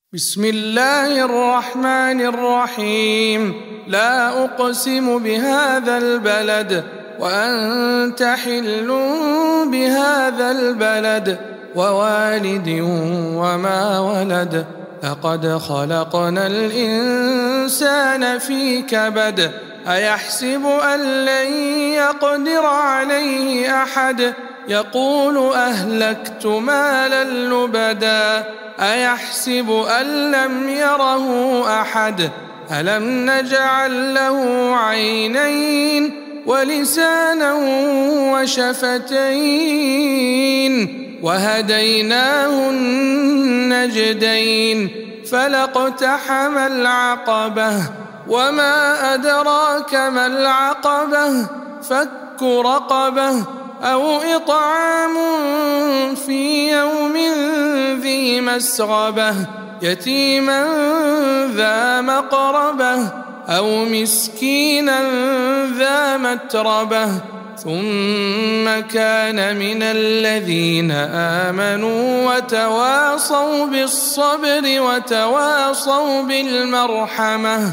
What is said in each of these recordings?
بسم الله الرحمن الرحيم. لا أقسم بهذا البلد وأنت حل بهذا البلد ووالد وما ولد. لقد خلقنا الإنسان في كبد. أيحسب أن لن يقدر عليه أحد. يقول أهلكت مالا لبدا. أيحسب أن لم يره أحد. ألم نجعل له عينين ولسانا وشفتين وهديناه النجدين فلاقتحم العقبة وما أدراك ما العقبة فك رقبة أو إطعام في يوم ذي مسغبة يتيما ذا مقربة أو مسكينا ذا متربة ثم كان من الذين آمنوا وتواصوا بالصبر وتواصوا بالمرحمة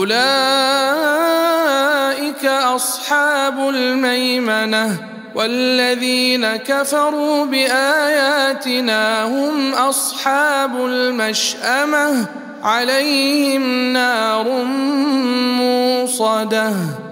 أولئك أصحاب الميمنة والذين كفروا بآياتنا هم أصحاب المشأمة عليهم نار موصدة.